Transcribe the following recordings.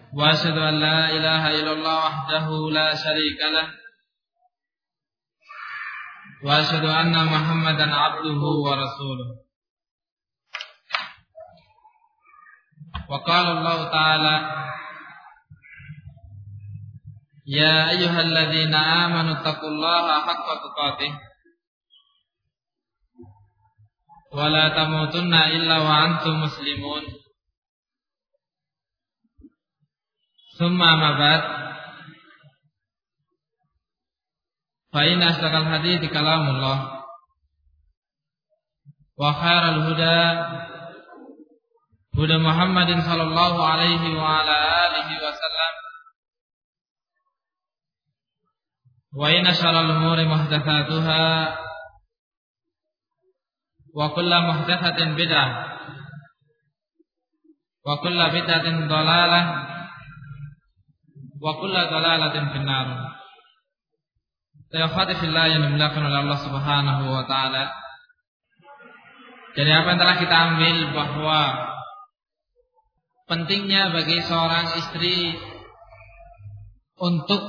وأشهد أن لا إله إلا الله وحده لا شريك له وأشهد أن محمدا عبده ورسوله وقال الله تعالى يا أيها الذين آمنوا اتقوا الله حق تقاته ولا تموتن إلا وأنتم مسلمون ثم ما بعد فإن أصدق الحديث كلام الله وخير الهدى هدى محمد صلى الله عليه وعلى آله وسلم وإن شر الأمور محدثاتها وكل محدثة بدعة وكل بدعة ضلالة وكل ضلالة في النار. Ikhwati fillah yang dimuliakan oleh Allah Subhanahu wa taala. Dari apa yang telah kita ambil bahwa pentingnya bagi seorang istri untuk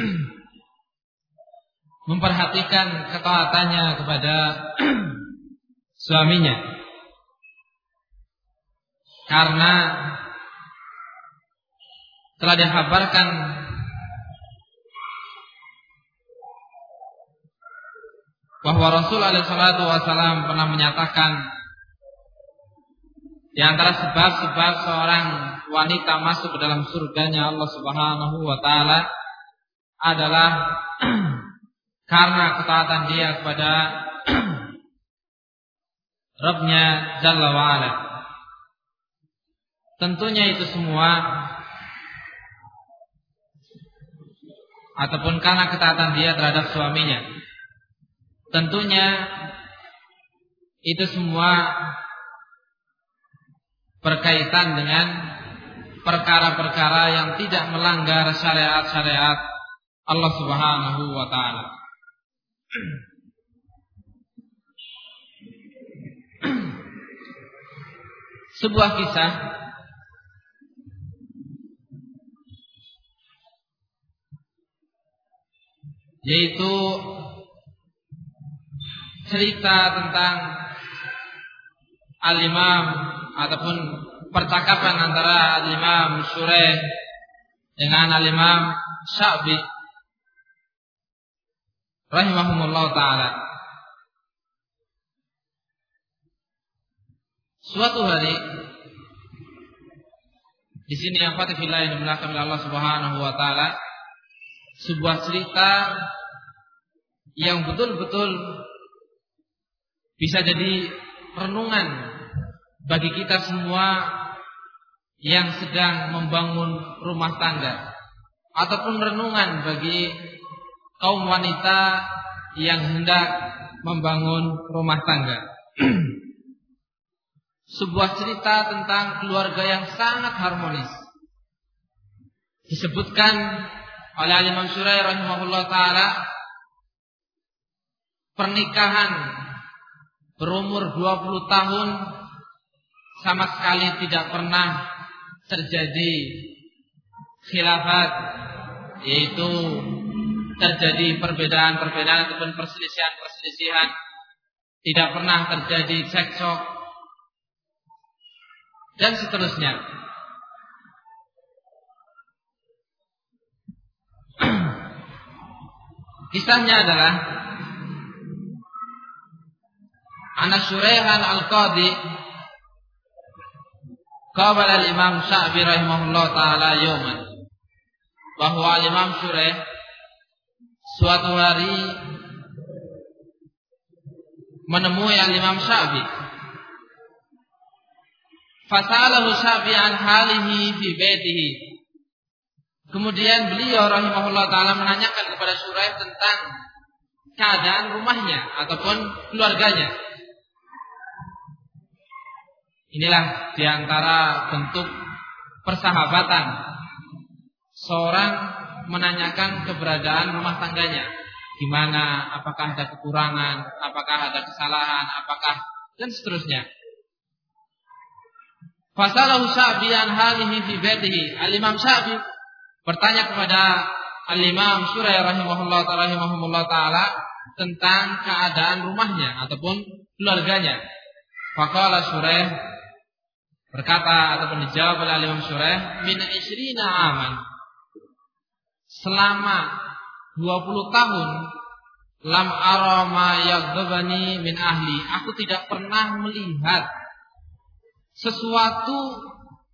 memperhatikan ketaatannya kepada suaminya, karena telah dikabarkan bahwa Rasul alaihi salatu wasallam pernah menyatakan di antara sebab-sebab seorang wanita masuk ke dalam surganya Allah Subhanahu wa taala adalah karena ketaatan dia kepada Rabbnya Jalla wa Ala. Tentunya itu semua ataupun karena ketaatan dia terhadap suaminya. Tentunya itu semua berkaitan dengan perkara-perkara yang tidak melanggar syariat-syariat Allah Subhanahu wa taala. Sebuah kisah yaitu cerita tentang Al-Imam ataupun percakapan antara Al-Imam Shuraih dengan Al-Imam Sya'bi rahimahumullah ta'ala. Suatu hari di sini yang fatihillah yang dimuliakan oleh Allah Subhanahu wa taala, sebuah cerita yang betul-betul bisa jadi renungan bagi kita semua yang sedang membangun rumah tangga, ataupun renungan bagi kaum wanita yang hendak membangun rumah tangga. Sebuah cerita tentang keluarga yang sangat harmonis. Disebutkan oleh Imam Shuraih rahimahullah ta'ala, pernikahan berumur 20 tahun sama sekali tidak pernah terjadi khilafat, yaitu terjadi perbedaan-perbedaan ataupun perselisihan-perselisihan, tidak pernah terjadi cekcok dan seterusnya. Kisahnya adalah Ana Shuraihan al-Qadi qabala al-Imam Sya'bi rahimahullah ta'ala yawman, bahwa Imam Shuraih suatu hari menemui Imam Sya'bi. Fasalahu Sya'bi an halihi fi baitihi. Kemudian beliau rahimahullah ta'ala menanyakan kepada Shuraih tentang keadaan rumahnya ataupun keluarganya. Inilah diantara bentuk persahabatan seorang menanyakan keberadaan rumah tangganya, gimana, apakah ada kekurangan, apakah ada kesalahan, apakah, dan seterusnya. Fasalahu Sya'bi an halihi fi baitihi. Al-Imam Sya'bi bertanya kepada Al-Imam Shuraih rahimahullah taala tentang keadaan rumahnya ataupun keluarganya. Faqala Shuraih, berkata ataupun dijawab oleh Al-Imam Shuraih, min 20 aman. Selama 20 tahun lam ara ma yaghdabani min ahli. Aku tidak pernah melihat sesuatu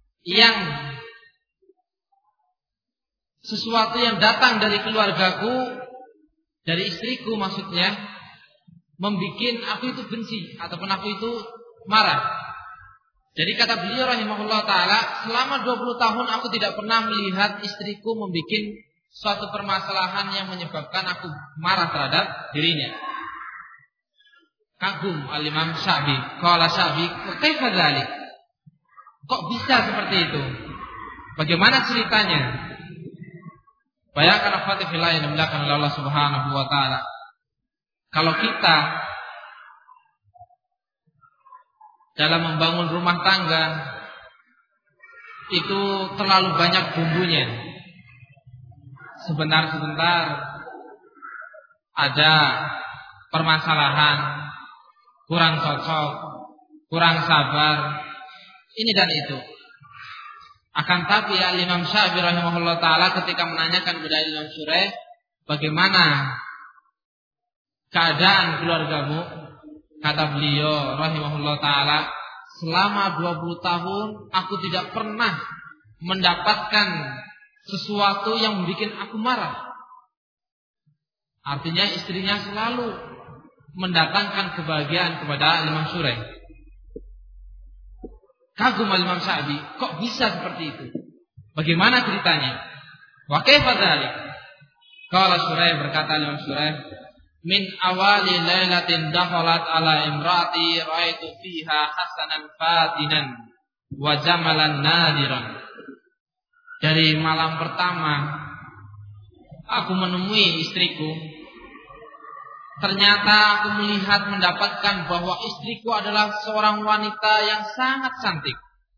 yang datang dari keluargaku, dari istriku maksudnya, membikin aku itu benci ataupun aku itu marah. Jadi kata beliau rahimahullah taala, selama 20 tahun aku tidak pernah melihat istriku membikin suatu permasalahan yang menyebabkan aku marah terhadap dirinya. Kagum Al-Imam Sya'bi. Qala Sya'bi, kaifa dzalik? Kok bisa seperti itu? Bagaimana ceritanya? Bayangkan akhwati fillah yang dimuliakan oleh Allah Subhanahu wa taala. Kalau kita dalam membangun rumah tangga itu terlalu banyak bumbunya. Sebentar-sebentar ada permasalahan, kurang cocok, kurang sabar, ini dan itu. Akan tapi Al-Imam Sya'bi rahimahullah taala ketika menanyakan kepada Imam Shuraih, bagaimana keadaan keluargamu? Kata beliau rahimahullah taala, selama 20 tahun aku tidak pernah mendapatkan sesuatu yang membuat aku marah. Artinya istrinya selalu mendatangkan kebahagiaan kepada Imam Shuraih. Kagum Imam Sya'bi, kok bisa seperti itu? Bagaimana ceritanya? Wa kaifa dzalik? Qala Shuraih, berkata Imam Shuraih, min awali lailatin dakhalat ala imraati ra'aitu fiha hasanan fatinan wa jamalan nadiran. Dari malam pertama aku menemui istriku. Ternyata aku mendapatkan bahwa istriku adalah seorang wanita yang sangat cantik.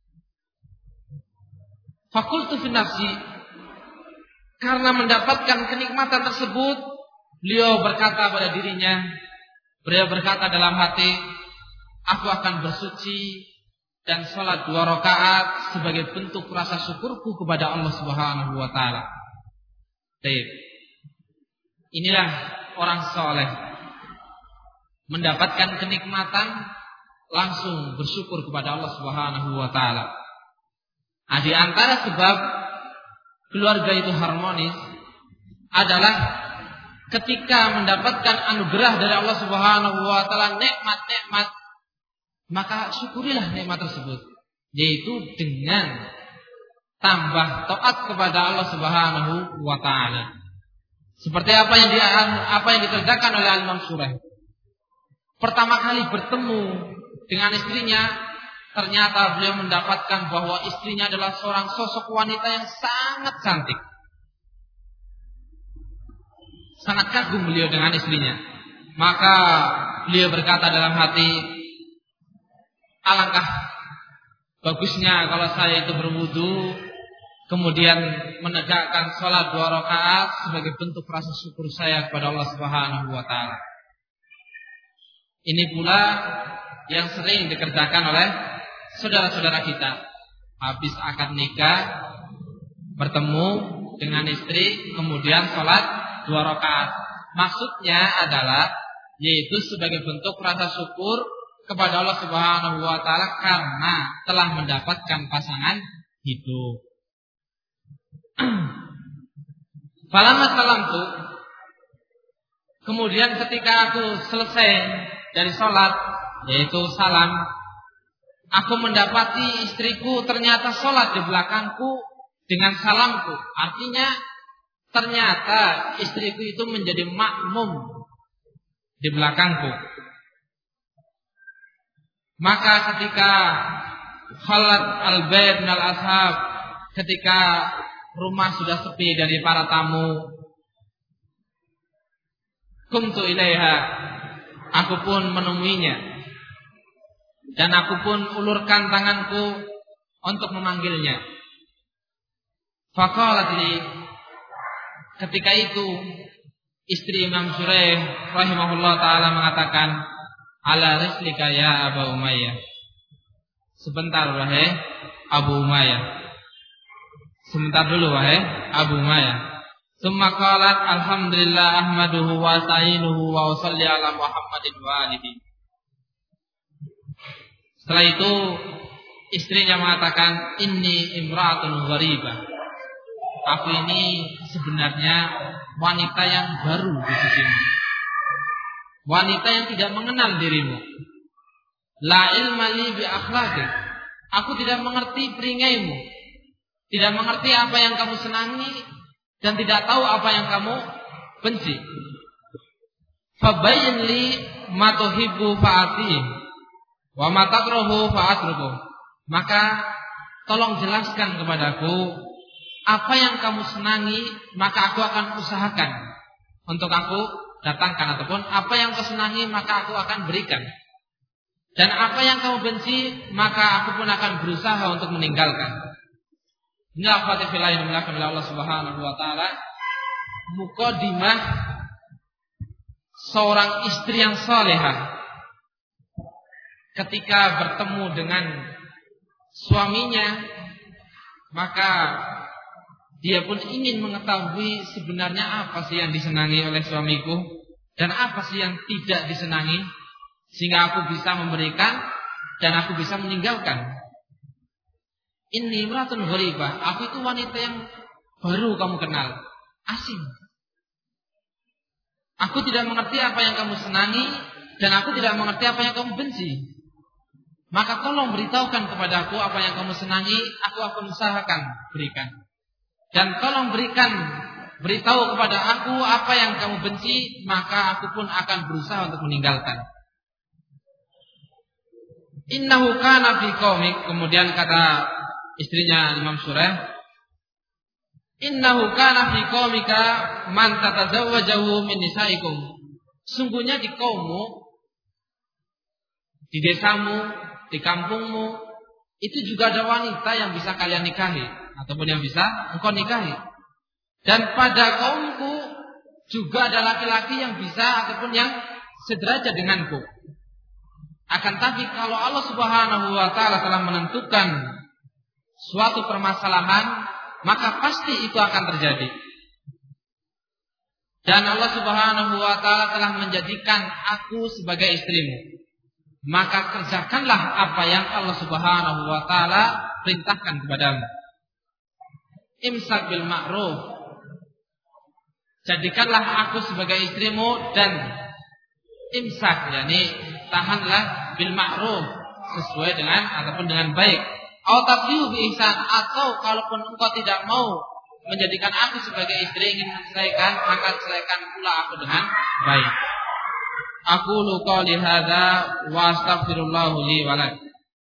Fakultu fi nafsi, karena mendapatkan kenikmatan tersebut, beliau berkata pada dirinya, beliau berkata dalam hati, aku akan bersuci dan sholat 2 rakaat sebagai bentuk rasa syukurku kepada Allah Subhanahu wa taala. Baik. Inilah orang soleh, mendapatkan kenikmatan langsung bersyukur kepada Allah Subhanahu wa taala. Di antara sebab keluarga itu harmonis adalah ketika mendapatkan anugerah dari Allah Subhanahu wa taala, nikmat-nikmat, maka syukurilah nikmat tersebut, yaitu dengan tambah taat kepada Allah Subhanahu wa taala. Seperti apa yang dikerjakan oleh Imam Shuraih. Pertama kali bertemu dengan istrinya, ternyata beliau mendapatkan bahwa istrinya adalah seorang sosok wanita yang sangat cantik. Sangat kagum beliau dengan istrinya. Maka beliau berkata dalam hati, alangkah bagusnya kalau saya itu berwudu, kemudian menegakkan sholat 2 rakaat sebagai bentuk rasa syukur saya kepada Allah Subhanahu wa taala. Ini pula yang sering dikerjakan oleh saudara-saudara kita. Habis akad nikah, bertemu dengan istri, kemudian sholat 2 rakaat. Maksudnya adalah yaitu sebagai bentuk rasa syukur kepada Allah Subhanahu wa taala karena telah mendapatkan pasangan hidup. Falamma salamtu, kemudian ketika aku selesai dari sholat, yaitu salam, aku mendapati istriku ternyata sholat di belakangku dengan salamku. Artinya ternyata istriku itu menjadi makmum di belakangku. Maka ketika khalat al-bait minal ashab, ketika rumah sudah sepi dari para tamu, kumtu ilaiha, aku pun menemuinya dan aku pun ulurkan tanganku untuk memanggilnya. Faqalat li, ketika itu istri Imam Shuraih rahimahullah taala mengatakan, ala rislika ya Abu Umayyah. Sebentar wahai Abu Umayyah. Sebentar dulu wahai Abu Umayyah. Summa qalat alhamdulillah ahmaduhu wa asta'inuhu wa usalli ala Muhammadin wa alihi. Setelah itu istrinya mengatakan, inni imra'atun gharibah. Aku ini sebenarnya wanita yang baru di sisimu. Wanita yang tidak mengenal dirimu. La ilma li bi akhlaqik. Aku tidak mengerti peringaimu. Tidak mengerti apa yang kamu senangi dan tidak tahu apa yang kamu benci. Fabayyin li ma tuhibbu fa'ati wa ma takrahu fa'atruku. Maka tolong jelaskan kepadaku apa yang kamu senangi, maka aku akan usahakan untuk aku datangkan, ataupun apa yang kau senangi maka aku akan berikan. Dan apa yang kamu benci maka aku pun akan berusaha untuk meninggalkan. Ini akhwati fillah yang dimuliakan oleh Allah Subhanahu wa taala, mukadimah seorang istri yang salehah ketika bertemu dengan suaminya, maka dia pun ingin mengetahui sebenarnya apa sih yang disenangi oleh suamiku dan apa sih yang tidak disenangi, sehingga aku bisa memberikan dan aku bisa meninggalkan. Inni imratun gharibah. Aku itu wanita yang baru kamu kenal, asing. Aku tidak mengerti apa yang kamu senangi dan aku tidak mengerti apa yang kamu benci. Maka tolong beritahukan kepadaku apa yang kamu senangi, aku akan usahakan berikan. Dan tolong beritahu kepada aku apa yang kamu benci, maka aku pun akan berusaha untuk meninggalkan. Innahu kana fi qaumik. Kemudian kata istrinya Imam Shuraih, innahu kana fi qaumika man tatazawwajahu min nisaikum. Sungguhnya di kaummu, di desamu, di kampungmu, itu juga ada wanita yang bisa kalian nikahi, ataupun yang bisa engkau nikahi. Dan pada kaumku juga ada laki-laki yang bisa ataupun yang sederajat denganku. Akan tapi kalau Allah Subhanahu wa taala telah menentukan suatu permasalahan, maka pasti itu akan terjadi. Dan Allah Subhanahu wa taala telah menjadikan aku sebagai istrimu. Maka kerjakanlah apa yang Allah Subhanahu wa taala perintahkan kepadamu. Imsak bil ma'ruf. Jadikanlah aku sebagai istrimu dan imsak, yakni tahanlah bil ma'ruf, sesuai dengan ataupun dengan baik. Atau tabdiu bi ihsan, atau kalaupun engkau tidak mau menjadikan aku sebagai istri, ingin menceraikan, maka ceraikan pula aku dengan baik. Aqulu qouli hadza wa astaghfirullah li wa lakum.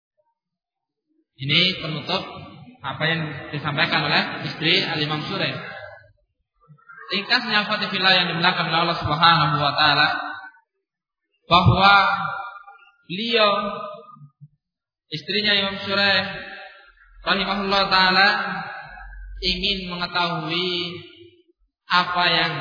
Ini penutup apa yang disampaikan oleh istri Al-Imam Shuraih. Ringkasnya Fatifillah yang dimuliakan oleh Allah Subhanahu wa taala, bahwa beliau istrinya Imam Shuraih rahimahullah taala ingin mengetahui apa yang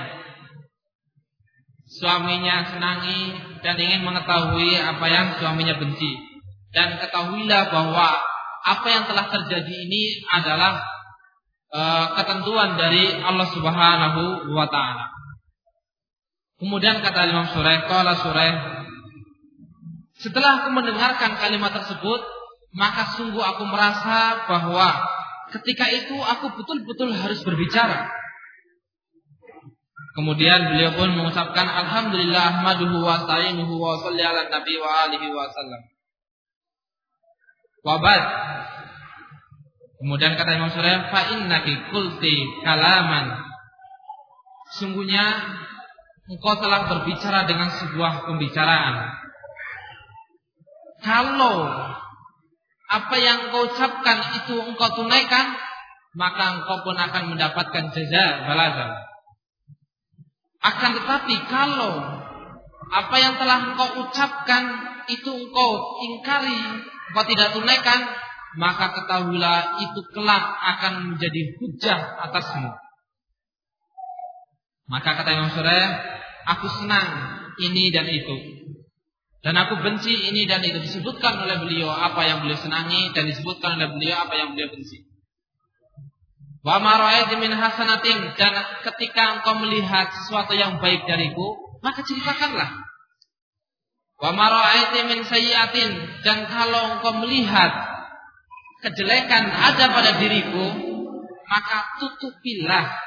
suaminya senangi dan ingin mengetahui apa yang suaminya benci. Dan ketahuilah bahwa apa yang telah terjadi ini adalah ketentuan dari Allah Subhanahu wa taala. Kemudian kata Imam Shuraih, qala Shuraih, setelah aku mendengarkan kalimat tersebut, maka sungguh aku merasa bahwa ketika itu aku betul-betul harus berbicara. Kemudian beliau pun mengucapkan alhamdulillah ahmaduhu wa asta'inuhu wa sholli ala nabi wa alihi wa sallam. Wa ba'd. Kemudian kata Imam Shuraih, fa innaki qulti kalaman. Sungguhnya engkau telah berbicara dengan sebuah pembicaraan. Kalau apa yang engkau ucapkan itu engkau tunaikan, maka engkau pun akan mendapatkan jaza balasan. Akan tetapi kalau apa yang telah engkau ucapkan itu engkau ingkari, engkau tidak tunaikan, maka ketahuilah itu kelak akan menjadi hujah atasmu. Maka kata Imam Surah, aku senang ini dan itu, dan aku benci ini dan itu. Disebutkan oleh beliau apa yang beliau senangi, dan disebutkan oleh beliau apa yang beliau benci. Wa ma ra'aytu min hasanatin, dan ketika engkau melihat sesuatu yang baik dariku, maka ceritakanlah. Wa ma ra'aytu min sayyi'atin, dan kalau engkau melihat kejelekan ada pada diriku, maka tutupilah.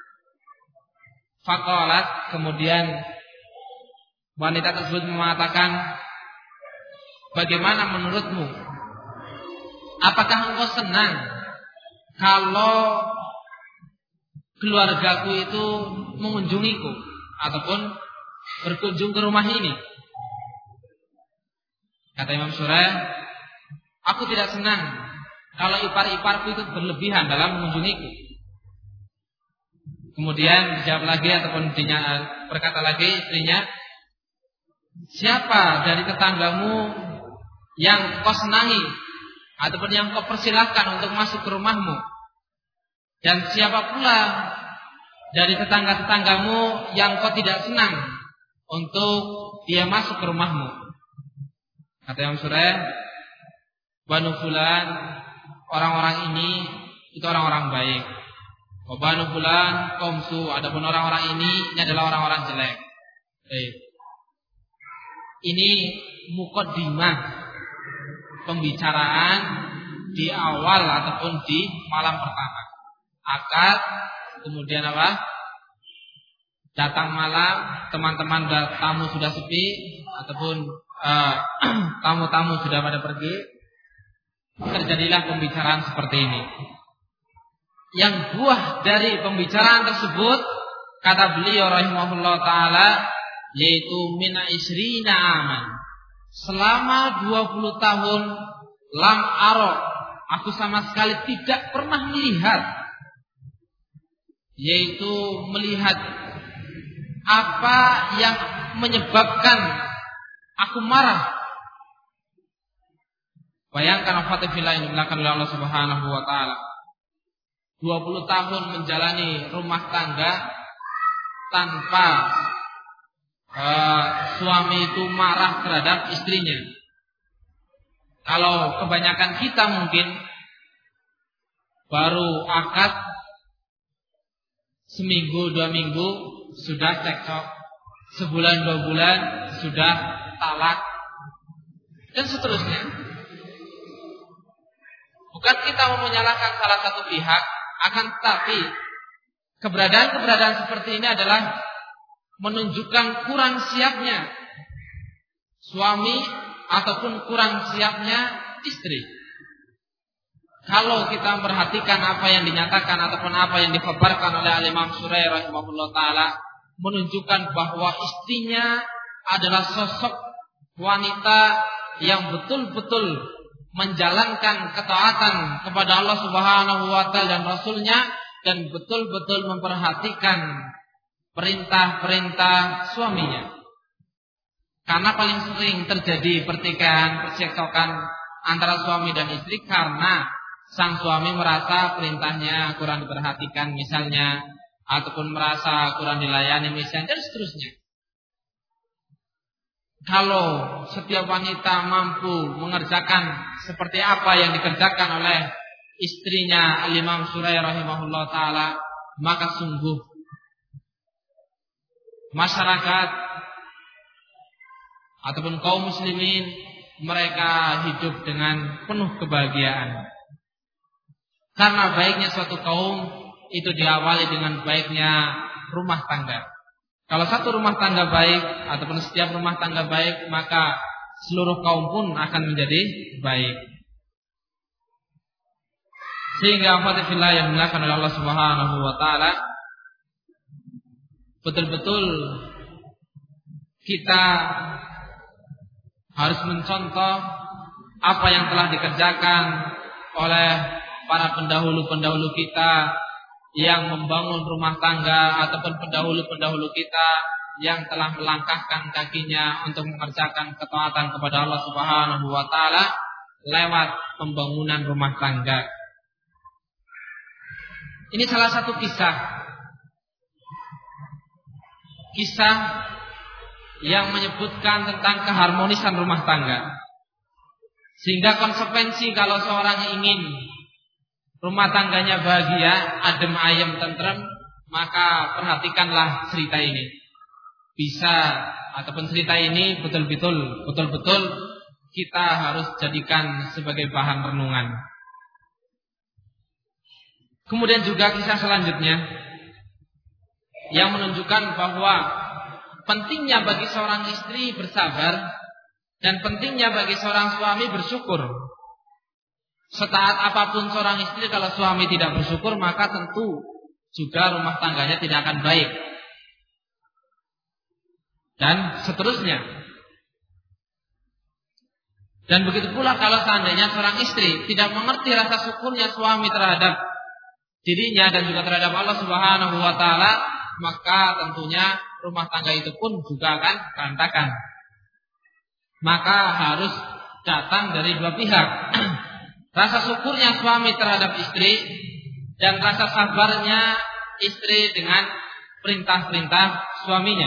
Faqalat, kemudian wanita tersebut mengatakan, bagaimana menurutmu? Apakah engkau senang kalau keluargaku itu mengunjungiku ataupun berkunjung ke rumah ini? Kata Imam Surah, aku tidak senang kalau ipar-iparku itu berlebihan dalam mengunjungiku. Kemudian dijawab lagi ataupun berkata lagi istrinya, siapa dari tetanggamu yang kau senangi ataupun yang kau persilahkan untuk masuk ke rumahmu? Dan siapa pula dari tetangga-tetanggamu yang kau tidak senang untuk dia masuk ke rumahmu? Kata Imam Surah, Banu Fulan, orang-orang ini itu orang-orang baik. Banu Fulan qomsu, adapun orang-orang ini adalah orang-orang jelek. Ini mukaddimah pembicaraan di awal ataupun di malam pertama. Akad, kemudian apa? Datang malam, teman-teman tamu sudah sepi ataupun tamu-tamu sudah pada pergi, terjadilah pembicaraan seperti ini. Yang buah dari pembicaraan tersebut, kata beliau rahimahullah ta'ala, yaitu mina isrina aman, selama 20 tahun lam aro, aku sama sekali tidak pernah melihat, yaitu melihat apa yang menyebabkan aku marah. Bayangkan fatihillah yang dimuliakan oleh Allah Subhanahu wa taala. 20 tahun menjalani rumah tangga tanpa suami itu marah terhadap istrinya. Kalau kebanyakan kita mungkin baru akad seminggu 2 minggu sudah cekcok, sebulan 2 bulan sudah talak, dan seterusnya. Bukan kita mau menyalahkan salah satu pihak, akan tetapi keberadaan seperti ini adalah menunjukkan kurang siapnya suami ataupun kurang siapnya istri. Kalau kita memperhatikan apa yang dinyatakan ataupun apa yang dikhabarkan oleh Imam Surah rahimahullah ta'ala, menunjukkan bahwa istrinya adalah sosok wanita yang betul-betul menjalankan ketaatan kepada Allah Subhanahu wa taala dan Rasulnya, dan betul-betul memperhatikan perintah-perintah suaminya. Karena paling sering terjadi pertikaian, percekcokan antara suami dan istri karena sang suami merasa perintahnya kurang diperhatikan misalnya, ataupun merasa kurang dilayani misalnya, dan seterusnya. Kalau setiap wanita mampu mengerjakan seperti apa yang dikerjakan oleh istrinya Al-Imam Surah rahimahullah ta'ala, maka sungguh masyarakat ataupun kaum muslimin mereka hidup dengan penuh kebahagiaan. Karena baiknya suatu kaum itu diawali dengan baiknya rumah tangga. Kalau satu rumah tangga baik ataupun setiap rumah tangga baik, maka seluruh kaum pun akan menjadi baik. Sehingga fatihillah yang dimuliakan oleh Allah Subhanahu wa taala, betul-betul kita harus mencontoh apa yang telah dikerjakan oleh para pendahulu-pendahulu kita yang membangun rumah tangga ataupun pendahulu-pendahulu kita yang telah melangkahkan kakinya untuk mengerjakan ketaatan kepada Allah Subhanahu wa taala, lewat pembangunan rumah tangga. Ini salah satu kisah yang menyebutkan tentang keharmonisan rumah tangga. Sehingga konsekuensi kalau seorang ingin rumah tangganya bahagia, adem ayem tentrem, maka perhatikanlah cerita ini. Bisa ataupun cerita ini betul-betul kita harus jadikan sebagai bahan renungan. Kemudian juga kisah selanjutnya yang menunjukkan bahwa pentingnya bagi seorang istri bersabar dan pentingnya bagi seorang suami bersyukur. Setaat apapun seorang istri, kalau suami tidak bersyukur, maka tentu juga rumah tangganya tidak akan baik. Dan seterusnya. Dan begitu pula kalau seandainya seorang istri tidak mengerti rasa syukurnya suami terhadap dirinya dan juga terhadap Allah Subhanahu wa taala, maka tentunya rumah tangga itu pun juga akan berantakan. Maka harus datang dari dua pihak. Rasa syukurnya suami terhadap istri dan rasa sabarnya istri dengan perintah-perintah suaminya.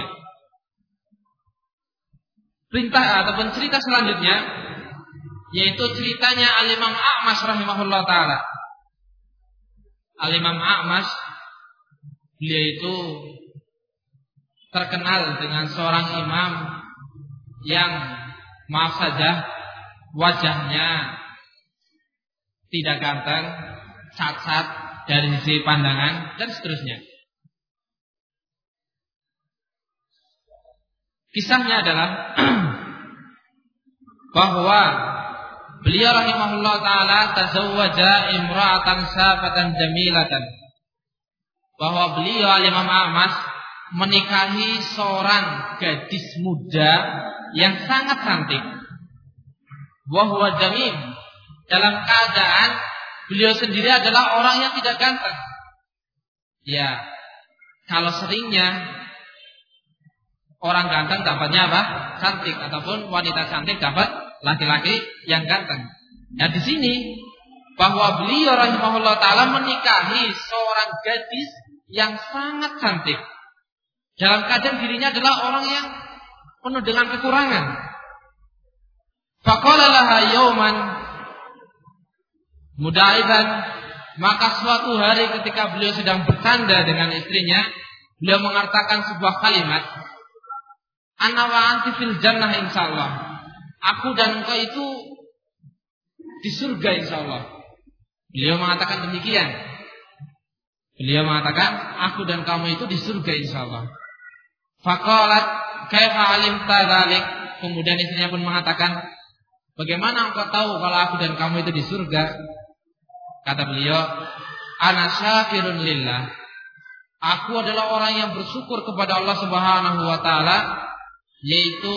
Perintah ataupun cerita selanjutnya yaitu ceritanya Al-Imam A'mash rahimahullah ta'ala. Al-Imam A'mash, beliau itu terkenal dengan seorang imam yang maaf saja wajahnya tidak ganteng, cacat dari sisi pandangan dan seterusnya. Kisahnya adalah bahwa beliau rahimahullah ta'ala tazawwaja imra'atan syafatan jamilatan. Bahwa beliau Al-Imam A'mash menikahi seorang gadis muda yang sangat cantik. Wa huwa jamil, dalam keadaan beliau sendiri adalah orang yang tidak ganteng. Ya, kalau seringnya orang ganteng dapatnya apa? Cantik, ataupun wanita cantik dapat laki-laki yang ganteng. Nah, di sini bahwa beliau rahimahullah ta'ala menikahi seorang gadis yang sangat cantik, dalam keadaan dirinya adalah orang yang penuh dengan kekurangan. Faqala laha yawman mudaiban, maka suatu hari ketika beliau sedang bercanda dengan istrinya, beliau mengatakan sebuah kalimat, ana wa anti fil jannah insyaallah. Aku dan engkau itu di surga insyaallah. Beliau mengatakan demikian. Beliau mengatakan aku dan kamu itu di surga insyaallah. Faqalat kaifa alimta dzalik? Kemudian istrinya pun mengatakan, bagaimana engkau tahu kalau aku dan kamu itu di surga? Kata beliau, ana syakirun lillah. Aku adalah orang yang bersyukur kepada Allah Subhanahu wa taala, yaitu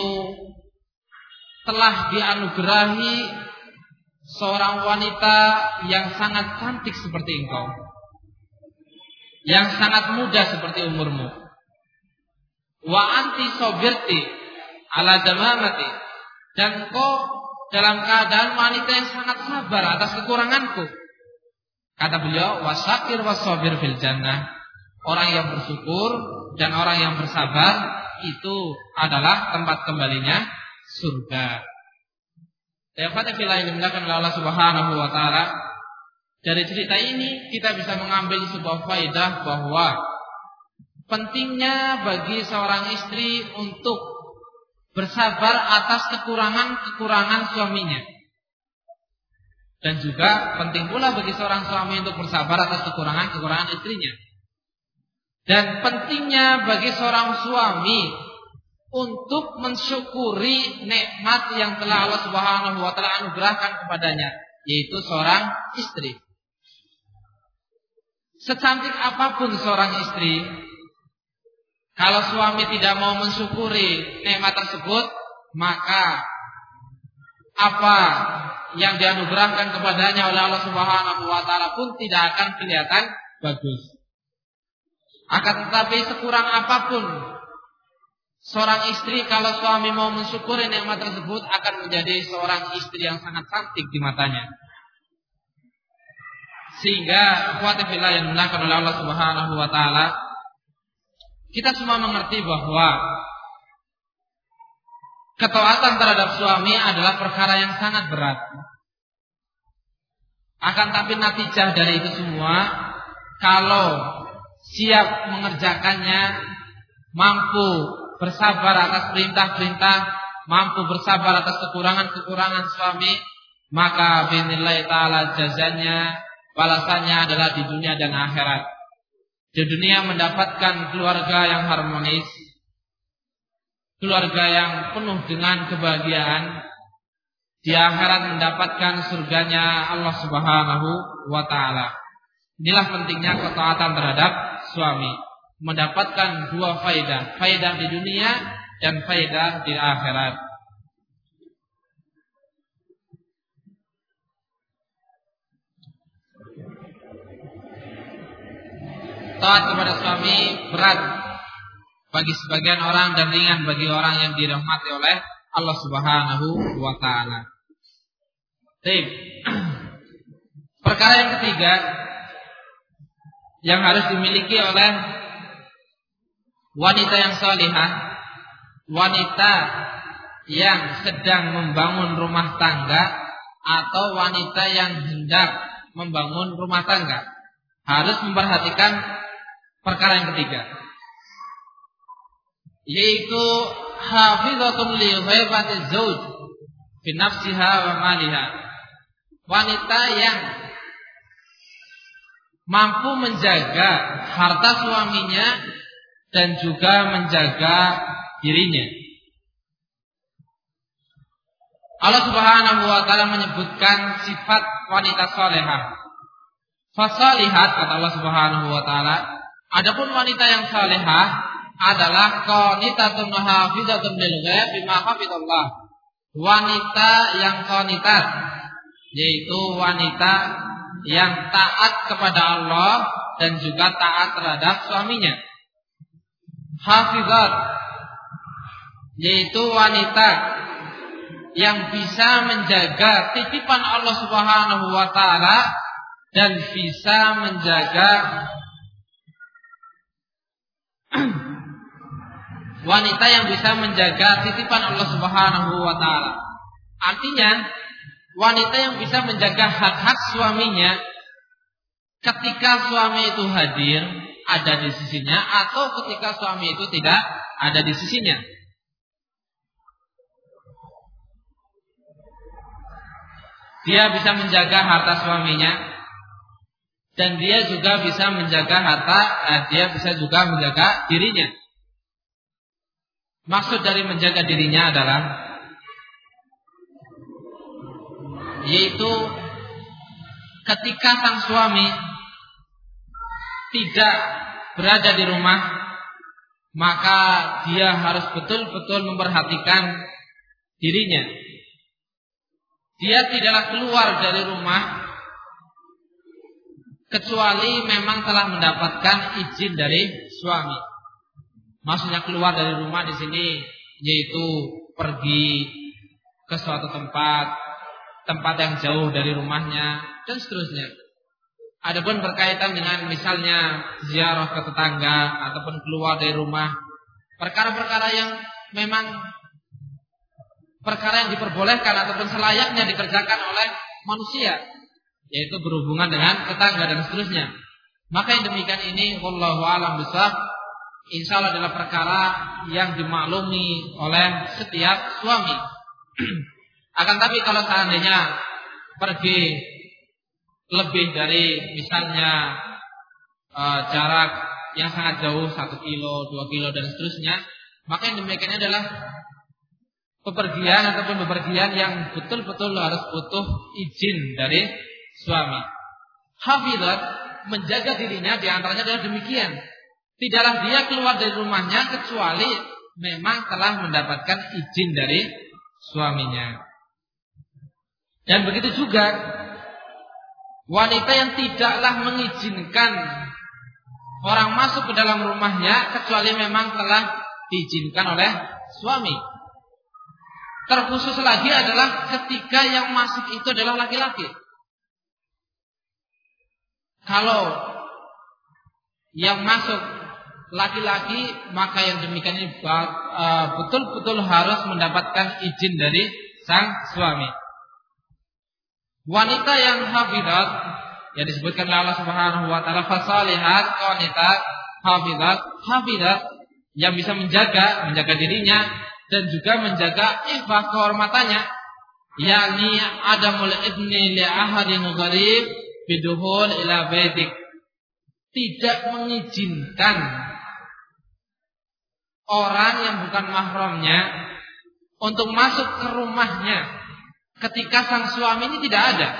telah dianugerahi seorang wanita yang sangat cantik seperti engkau, yang sangat muda seperti umurmu. Wa anti sobirti ala jamamati, dan engkau dalam keadaan wanita yang sangat sabar atas kekuranganku. Kata beliau, wasakir wasobir fil jannah. Orang yang bersyukur dan orang yang bersabar itu adalah tempat kembalinya surga. Ya, fatihillah yang dimuliakan oleh Allah Subhanahu wa taala. Dari cerita ini kita bisa mengambil sebuah faedah bahwa pentingnya bagi seorang istri untuk bersabar atas kekurangan-kekurangan suaminya. Dan juga penting pula bagi seorang suami untuk bersabar atas kekurangan-kekurangan istrinya. Dan pentingnya bagi seorang suami untuk mensyukuri nikmat yang telah Allah Subhanahu wa taala anugerahkan kepadanya, yaitu seorang istri. Secantik apapun seorang istri, kalau suami tidak mau mensyukuri nikmat tersebut, maka apa yang dianugerahkan kepadanya oleh Allah Subhanahu wa taala pun tidak akan kelihatan bagus. Akan tetapi sekurang apapun Seorang istri kalau suami mau mensyukuri nikmat tersebut akan menjadi seorang istri yang sangat cantik di matanya. Sehingga ikhwati fillah yang dimuliakan oleh Allah Subhanahu wa taala, kita semua mengerti bahwa ketaatan terhadap suami adalah perkara yang sangat berat. Akan tapi natijah dari itu semua, kalau siap mengerjakannya, mampu bersabar atas perintah-perintah, mampu bersabar atas kekurangan-kekurangan suami, maka bi'idznillah ta'ala jazanya, balasannya adalah di dunia dan akhirat. Di dunia mendapatkan keluarga yang harmonis, keluarga yang penuh dengan kebahagiaan. Di akhirat mendapatkan surganya Allah Subhanahu wa taala. Inilah pentingnya ketaatan terhadap suami, mendapatkan dua faedah, faedah di dunia dan faedah di akhirat. Taat kepada suami berat bagi sebagian orang dan ringan bagi orang yang dirahmati oleh Allah Subhanahu wa taala. Perkara yang ketiga yang harus dimiliki oleh wanita yang salihah, wanita yang sedang membangun rumah tangga atau wanita yang hendak membangun rumah tangga, harus memperhatikan perkara yang ketiga, yaitu hafizatun li ghaibatiz zauj fi nafsiha wa maliha. Wanita yang mampu menjaga harta suaminya dan juga menjaga dirinya. Allah Subhanahu wa taala menyebutkan sifat wanita salehah. Fasalihat, kata Allah Subhanahu wa taala, adapun wanita yang salehah adalah qanitatun hafizatun lil ghaib bima hafizallah. Wanita yang qanitat, yaitu wanita yang taat kepada Allah dan juga taat terhadap suaminya. Hafizat, yaitu wanita yang bisa menjaga titipan Allah Subhanahu wa taala dan bisa menjaga wanita yang bisa menjaga titipan Allah Subhanahu wa taala. Artinya wanita yang bisa menjaga hak-hak suaminya ketika suami itu hadir, ada di sisinya, atau ketika suami itu tidak ada di sisinya. Dia bisa menjaga harta suaminya, dan dia juga bisa menjaga dia bisa juga menjaga dirinya. Maksud dari menjaga dirinya adalah yaitu ketika sang suami tidak berada di rumah, maka dia harus betul-betul memperhatikan dirinya. Dia tidaklah keluar dari rumah kecuali memang telah mendapatkan izin dari suami. Maksudnya keluar dari rumah di sini yaitu pergi ke suatu tempat yang jauh dari rumahnya dan seterusnya. Adapun berkaitan dengan misalnya ziarah ke tetangga ataupun keluar dari rumah, perkara-perkara yang memang perkara yang diperbolehkan ataupun selayaknya dikerjakan oleh manusia, yaitu berhubungan dengan tetangga dan seterusnya. Maka yang demikian ini wallahu a'lam bishawab, insyaallah adalah perkara yang dimaklumi oleh setiap suami. Akan tapi kalau seandainya pergi lebih dari misalnya jarak yang sangat jauh 1 kilo, 2 kilo dan seterusnya, maka yang demikian adalah bepergian yang betul-betul harus butuh izin dari suami. Hafizat, menjaga dirinya diantaranya adalah demikian. Tidaklah dia keluar dari rumahnya kecuali memang telah mendapatkan izin dari suaminya. Dan begitu juga wanita yang tidaklah mengizinkan orang masuk ke dalam rumahnya kecuali memang telah diizinkan oleh suami. Terkhusus lagi adalah ketika yang masuk itu adalah laki-laki. Kalau yang masuk laki-laki, maka yang demikian ini betul-betul harus mendapatkan izin dari sang suami. Wanita yang hafizat, yang disebutkan oleh Allah Subhanahu wa taala, fasalihat, qanitat, hafizat yang bisa menjaga dirinya dan juga menjaga iffah kehormatannya, yakni adamul idni li ahadin gharib biduhul ila baitik, tidak mengizinkan orang yang bukan mahramnya untuk masuk ke rumahnya ketika sang suami ini tidak ada,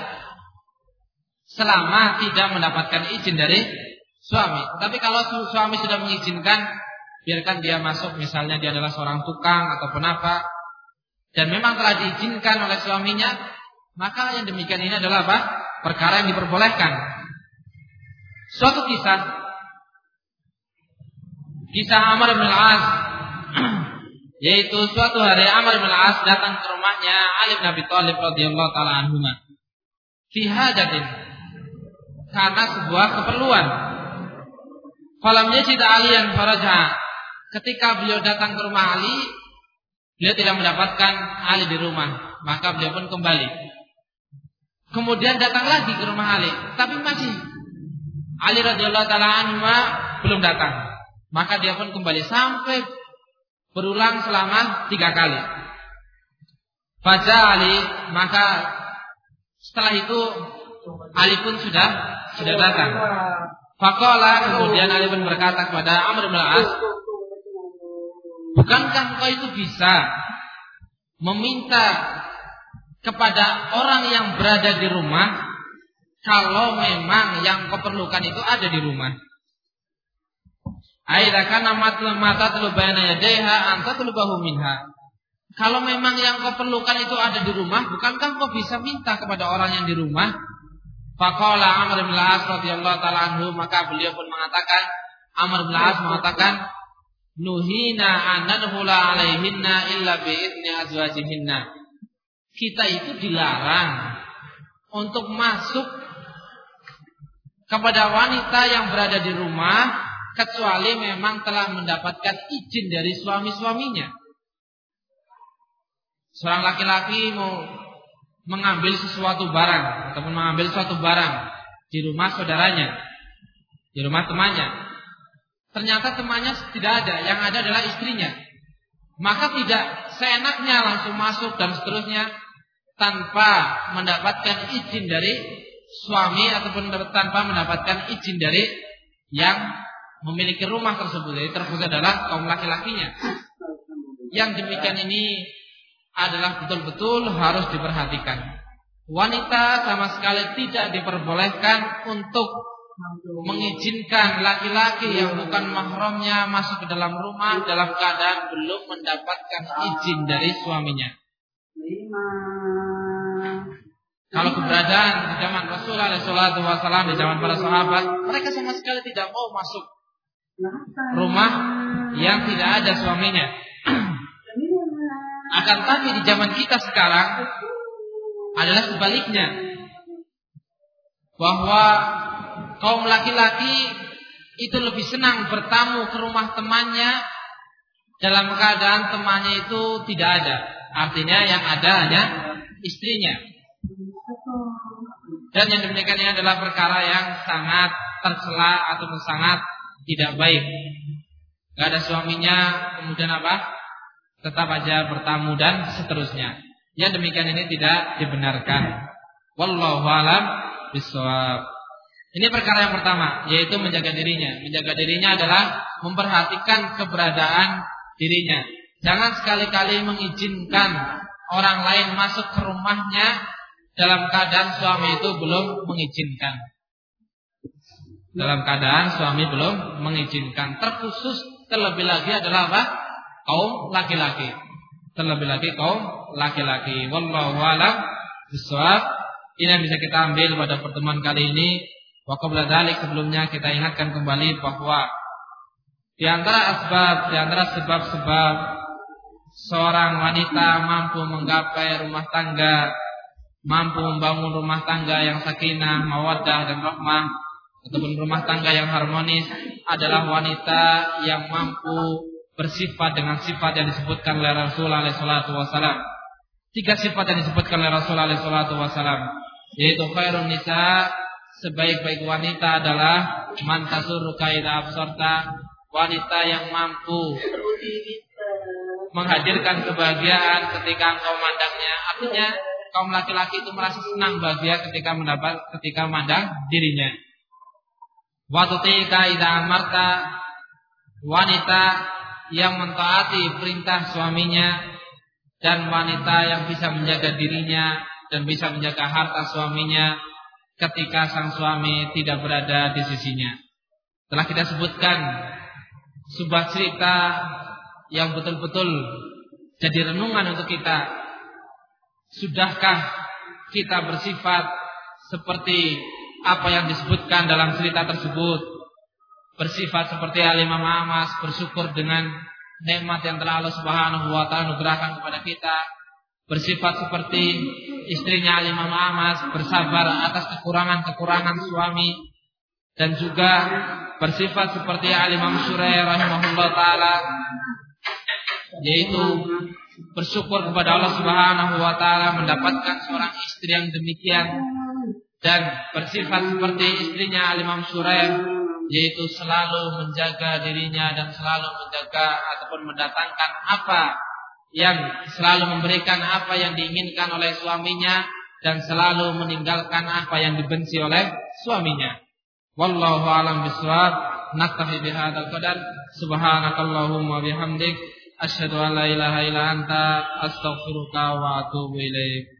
selama tidak mendapatkan izin dari suami. Tapi kalau suami sudah mengizinkan, biarkan dia masuk, misalnya dia adalah seorang tukang ataupun apa, dan memang telah diizinkan oleh suaminya, maka yang demikian ini adalah apa? Perkara yang diperbolehkan. Suatu kisah Amr bin al-As, yaitu suatu hari Amr bin al-As datang ke rumahnya Ali bin Abi Thalib radhiyallahu taala anhu fi hajatin, karena sebuah keperluan. Falam yajid Aliyan faraja, ketika beliau datang ke rumah Ali, beliau tidak mendapatkan Ali di rumah, maka beliau pun kembali. Kemudian datang lagi ke rumah Ali, tapi masih Ali radhiyallahu taala anhu belum datang. Maka dia pun kembali sampai berulang selama 3 kali. Faja Ali, maka setelah itu Ali pun sudah datang. Faqala, kemudian Ali pun berkata kepada Amr bin al-As, bukankah engkau itu bisa meminta kepada orang yang berada di rumah kalau memang yang kau perlukan itu ada di rumah? Aidha kana mata tulubana yadaiha anta tulubahu minha. Kalau memang yang kau perlukan itu ada di rumah, bukankah kau bisa minta kepada orang yang di rumah? Faqala Amr bin al-As radhiyallahu taala anhu, maka beliau pun mengatakan, Amr bin al-As mengatakan, nuhina an nadkhula alaihinna illa bi idzni azwajihinna. Kita itu dilarang untuk masuk kepada wanita yang berada di rumah kecuali memang telah mendapatkan izin dari suami-suaminya. Seorang laki-laki mau mengambil sesuatu barang ataupun mengambil suatu barang di rumah saudaranya, di rumah temannya. Ternyata temannya tidak ada, yang ada adalah istrinya. Maka tidak seenaknya langsung masuk dan seterusnya tanpa mendapatkan izin dari suami ataupun tanpa mendapatkan izin dari yang memiliki rumah tersebut. Jadi terkhusus adalah kaum laki-lakinya. Yang demikian ini adalah betul-betul harus diperhatikan. Wanita sama sekali tidak diperbolehkan untuk mengizinkan laki-laki yang bukan mahramnya masuk ke dalam rumah dalam keadaan belum mendapatkan izin dari suaminya. Kalau keberadaan di zaman Rasulullah SAW, di zaman para sahabat, mereka sama sekali tidak mau masuk rumah yang tidak ada suaminya. Akan tapi di zaman kita sekarang adalah sebaliknya, bahwa kaum laki-laki itu lebih senang bertamu ke rumah temannya dalam keadaan temannya itu tidak ada. Artinya yang ada hanya istrinya. Dan yang demikian ini adalah perkara yang sangat tercela atau sangat tidak baik. Gak ada suaminya, kemudian apa? Tetap aja bertamu dan seterusnya. Yang demikian ini tidak dibenarkan. Wallahu a'lam bishawab. Ini perkara yang pertama, yaitu menjaga dirinya. Menjaga dirinya adalah memperhatikan keberadaan dirinya. Jangan sekali-kali mengizinkan orang lain masuk ke rumahnya dalam keadaan suami itu belum mengizinkan. Dalam keadaan suami belum mengizinkan. Terkhusus terlebih lagi adalah apa? Kaum laki-laki. Terlebih lagi kaum laki-laki. Wallahu a'lam bishawab. Ini yang bisa kita ambil pada pertemuan kali ini. Wa qabla dzalik, sebelumnya kita ingatkan kembali bahwa Di antara sebab-sebab seorang wanita mampu menggapai rumah tangga, mampu membangun rumah tangga yang sakinah, mawaddah dan rahmah, ataupun rumah tangga yang harmonis adalah wanita yang mampu bersifat dengan sifat yang disebutkan oleh Rasulullah SAW. 3 sifat yang disebutkan oleh Rasulullah SAW, yaitu khairun nisa, sebaik-baik wanita adalah man tasurruka idza absarta, wanita yang mampu menghadirkan kebahagiaan ketika engkau memandangnya. Artinya kaum laki-laki itu merasa senang bahagia ketika memandang dirinya. Wa tutika idza amarta, wanita yang mentaati perintah suaminya, dan wanita yang bisa menjaga dirinya dan bisa menjaga harta suaminya ketika sang suami tidak berada di sisinya. Telah kita sebutkan sebuah cerita yang betul-betul jadi renungan untuk kita. Sudahkah kita bersifat seperti apa yang disebutkan dalam cerita tersebut? Bersifat seperti Al-Imam Ahmad, bersyukur dengan nikmat yang telah Allah Subhanahu wa taala anugerahkan kepada kita. Bersifat seperti istrinya Al-Imam Ahmad, bersabar atas kekurangan-kekurangan suami, dan juga bersifat seperti Al-Imam Syuraih rahimahullah taala, yaitu bersyukur kepada Allah Subhanahu wa taala mendapatkan seorang istri yang demikian, dan bersifat seperti istrinya Al-Imam Syuraih, yaitu selalu menjaga dirinya dan selalu menjaga ataupun mendatangkan selalu memberikan apa yang diinginkan oleh suaminya, dan selalu meninggalkan apa yang dibenci oleh suaminya. Wallahu a'lam bishawab. Naktafi bihadzal qadar. Subhanakallahumma bihamdik, asyhadu an la ilaha illa anta, astaghfiruka wa atubu ilaik.